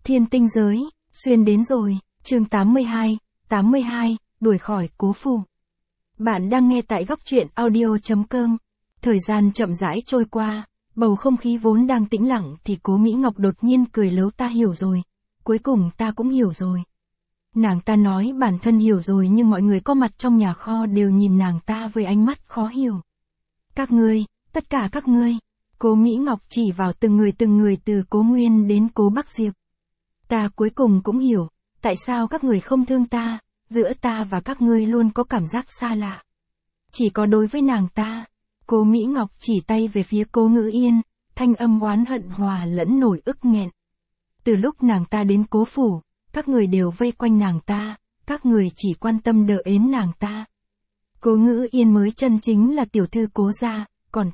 Thiên tinh giới, xuyên đến rồi, chương 82, đuổi khỏi Cố Phủ. Bạn đang nghe tại góc truyện audio.com. Thời gian chậm rãi trôi qua, bầu không khí vốn đang tĩnh lặng thì Cố Mỹ Ngọc đột nhiên cười lấu ta hiểu rồi. Cuối cùng ta cũng hiểu rồi. Nàng ta nói bản thân hiểu rồi nhưng mọi người có mặt trong nhà kho đều nhìn nàng ta với ánh mắt khó hiểu. Các ngươi, tất cả các ngươi. Cố Mỹ Ngọc chỉ vào từng người từ Cố Nguyên đến Cố Bắc Diệp. Ta cuối cùng cũng hiểu, tại sao các người không thương ta, giữa ta và các ngươi luôn có cảm giác xa lạ. Chỉ có đối với nàng ta. Cố Mỹ Ngọc chỉ tay về phía Cố Ngữ Yên, thanh âm oán hận hòa lẫn nổi ức nghẹn. Từ lúc nàng ta đến Cố Phủ, các người đều vây quanh nàng ta, các người chỉ quan tâm đỡ ến nàng ta. Cố Ngữ Yên mới chân chính là tiểu thư Cố gia, còn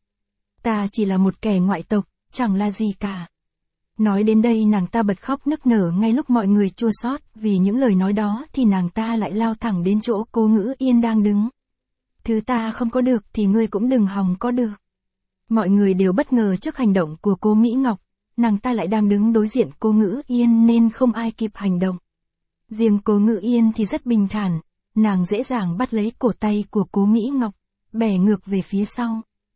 ta chỉ là một kẻ ngoại tộc, chẳng là gì cả. Nói đến đây nàng ta bật khóc nức nở ngay lúc mọi người chua xót vì những lời nói đó thì nàng ta lại lao thẳng đến chỗ Cố Ngữ Yên đang đứng. Thứ ta không có được thì ngươi cũng đừng hòng có được. Mọi người đều bất ngờ trước hành động của Cố Mỹ Ngọc, nàng ta lại đang đứng đối diện Cố Ngữ Yên nên không ai kịp hành động. Riêng Cố Ngữ Yên thì rất bình thản, nàng dễ dàng bắt lấy cổ tay của Cố Mỹ Ngọc, bẻ ngược về phía sau.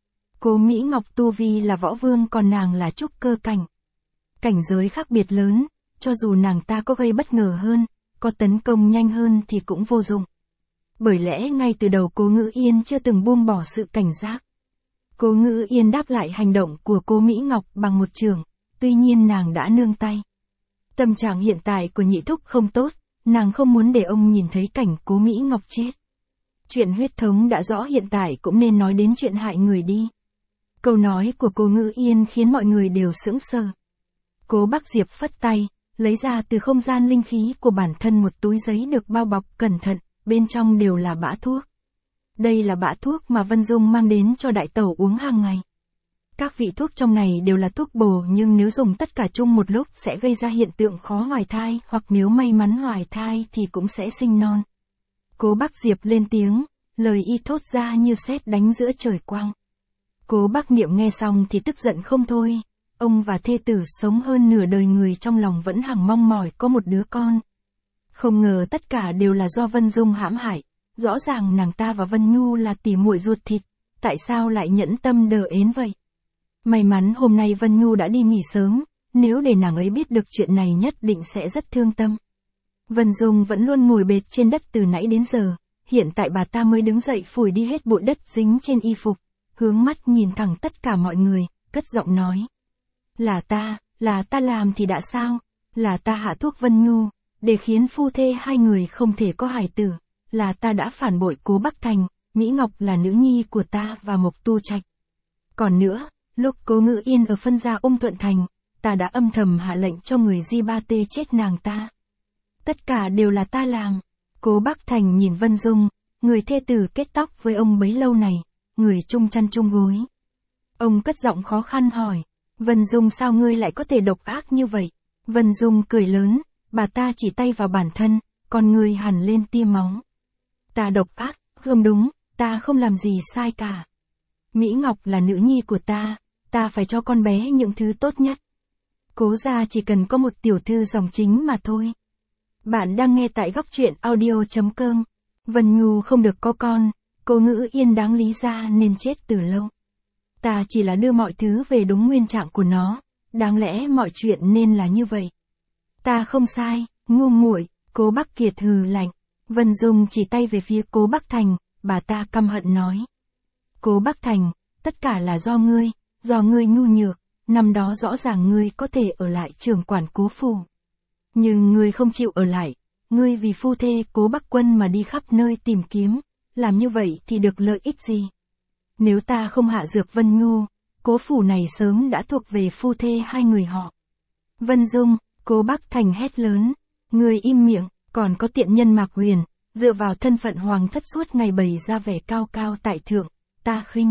Cố Mỹ Ngọc tu vi là võ vương còn nàng là trúc cơ cảnh. Cảnh giới khác biệt lớn, cho dù nàng ta có gây bất ngờ hơn, có tấn công nhanh hơn thì cũng vô dụng. Bởi lẽ ngay từ đầu Cố Ngữ Yên chưa từng buông bỏ sự cảnh giác. Cố Ngữ Yên đáp lại hành động của Cố Mỹ Ngọc bằng một chưởng, tuy nhiên nàng đã nương tay. Tâm trạng hiện tại của nhị thúc không tốt, nàng không muốn để ông nhìn thấy cảnh Cố Mỹ Ngọc chết. Chuyện huyết thống đã rõ hiện tại cũng nên nói đến chuyện hại người đi. Câu nói của Cố Ngữ Yên khiến mọi người đều sững sờ. Cố Bắc Diệp phất tay, lấy ra từ không gian linh khí của bản thân một túi giấy được bao bọc cẩn thận, bên trong đều là bã thuốc. Đây là bã thuốc mà Vân Dung mang đến cho đại tẩu uống hàng ngày. Các vị thuốc trong này đều là thuốc bổ nhưng nếu dùng tất cả chung một lúc sẽ gây ra hiện tượng khó hoài thai hoặc nếu may mắn hoài thai thì cũng sẽ sinh non. Cố Bắc Diệp lên tiếng, lời y thốt ra như sét đánh giữa trời quang. Cố Bắc Niệm nghe xong thì tức giận không thôi. Ông và thê tử sống hơn nửa đời người trong lòng vẫn hằng mong mỏi có một đứa con. Không ngờ tất cả đều là do Vân Dung hãm hại. Rõ ràng nàng ta và Vân Nhu là tỉ muội ruột thịt, tại sao lại nhẫn tâm đờ ến vậy? May mắn hôm nay Vân Nhu đã đi nghỉ sớm, nếu để nàng ấy biết được chuyện này nhất định sẽ rất thương tâm. Vân Dung vẫn luôn ngồi bệt trên đất từ nãy đến giờ, hiện tại bà ta mới đứng dậy phủi đi hết bụi đất dính trên y phục, hướng mắt nhìn thẳng tất cả mọi người, cất giọng nói. Là ta làm thì đã sao? Là ta hạ thuốc Vân Nhu, để khiến phu thê hai người không thể có hài tử. Là ta đã phản bội Cố Bắc Thành, Mỹ Ngọc là nữ nhi của ta và Mộc Tu Trạch. Còn nữa, lúc Cố Ngữ Yên ở phân gia Thuận Thành, ta đã âm thầm hạ lệnh cho người Di Ba Tê chết nàng ta. Tất cả đều là ta làm. Cố Bắc Thành nhìn Vân Dung, người thê tử kết tóc với ông bấy lâu này, người chung chăn chung gối. Ông cất giọng khó khăn hỏi. Vân Dung sao ngươi lại có thể độc ác như vậy? Vân Dung cười lớn, bà ta chỉ tay vào bản thân, còn ngươi hằn lên tia máu. Ta độc ác, không đúng, ta không làm gì sai cả. Mỹ Ngọc là nữ nhi của ta phải cho con bé những thứ tốt nhất. Cố gia chỉ cần có một tiểu thư dòng chính mà thôi. Bạn đang nghe tại góc truyện audio.com. Vân Nhu không được có con, Cố Ngữ Yên đáng lý ra nên chết từ lâu. Ta chỉ là đưa mọi thứ về đúng nguyên trạng của nó, đáng lẽ mọi chuyện nên là như vậy. Ta không sai, ngu muội. Cố Bắc Kiệt hừ lạnh. Vân Dung chỉ tay về phía Cố Bắc Thành, bà ta căm hận nói. Cố Bắc Thành, tất cả là do ngươi nhu nhược, năm đó rõ ràng ngươi có thể ở lại trưởng quản Cố Phủ. Nhưng ngươi không chịu ở lại, ngươi vì phu thê Cố Bắc Quân mà đi khắp nơi tìm kiếm, làm như vậy thì được lợi ích gì? Nếu ta không hạ dược Vân Nhu, Cố Phủ này sớm đã thuộc về phu thê hai người họ. Vân Dung, Cố Bắc Thành hét lớn, ngươi im miệng, còn có tiện nhân Mạc Huyền, dựa vào thân phận hoàng thất suốt ngày bày ra vẻ cao cao tại thượng, ta khinh.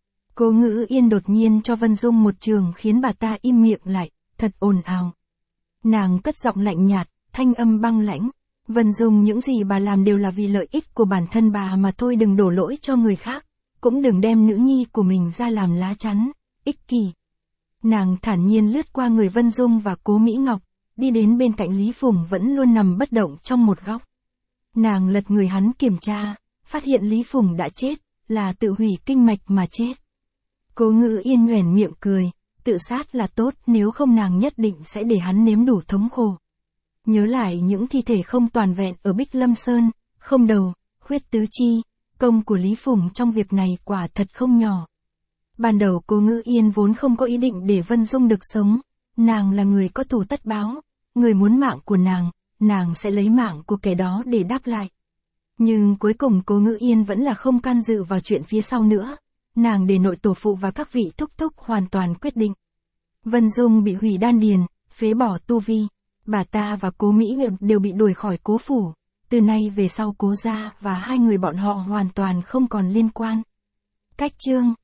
Cố Ngữ Yên đột nhiên cho Vân Dung một trường khiến bà ta im miệng lại, thật ồn ào. Nàng cất giọng lạnh nhạt, thanh âm băng lãnh. Vân Dung những gì bà làm đều là vì lợi ích của bản thân bà mà thôi, đừng đổ lỗi cho người khác. Cũng đừng đem nữ nhi của mình ra làm lá chắn, ích kỷ. Nàng thản nhiên lướt qua người Vân Dung và Cố Mỹ Ngọc, đi đến bên cạnh Lý Phùng vẫn luôn nằm bất động trong một góc. Nàng lật người hắn kiểm tra, phát hiện Lý Phùng đã chết, là tự hủy kinh mạch mà chết. Cố Ngữ Yên nhoẻn miệng cười, tự sát là tốt, nếu không nàng nhất định sẽ để hắn nếm đủ thống khổ. Nhớ lại những thi thể không toàn vẹn ở Bích Lâm Sơn, không đầu, khuyết tứ chi, công của Lý Phùng trong việc này quả thật không nhỏ. Ban đầu Cố Ngữ Yên vốn không có ý định để Vân Dung được sống, nàng là người có thù tất báo, người muốn mạng của nàng sẽ lấy mạng của kẻ đó để đáp lại. Nhưng cuối cùng Cố Ngữ Yên vẫn là không can dự vào chuyện phía sau nữa, nàng để nội tổ phụ và các vị thúc thúc hoàn toàn quyết định. Vân Dung bị hủy đan điền, phế bỏ tu vi, bà ta và Cố Mỹ Ngậm đều bị đuổi khỏi Cố phủ, từ nay về sau Cố gia và hai người bọn họ hoàn toàn không còn liên quan. Cách chương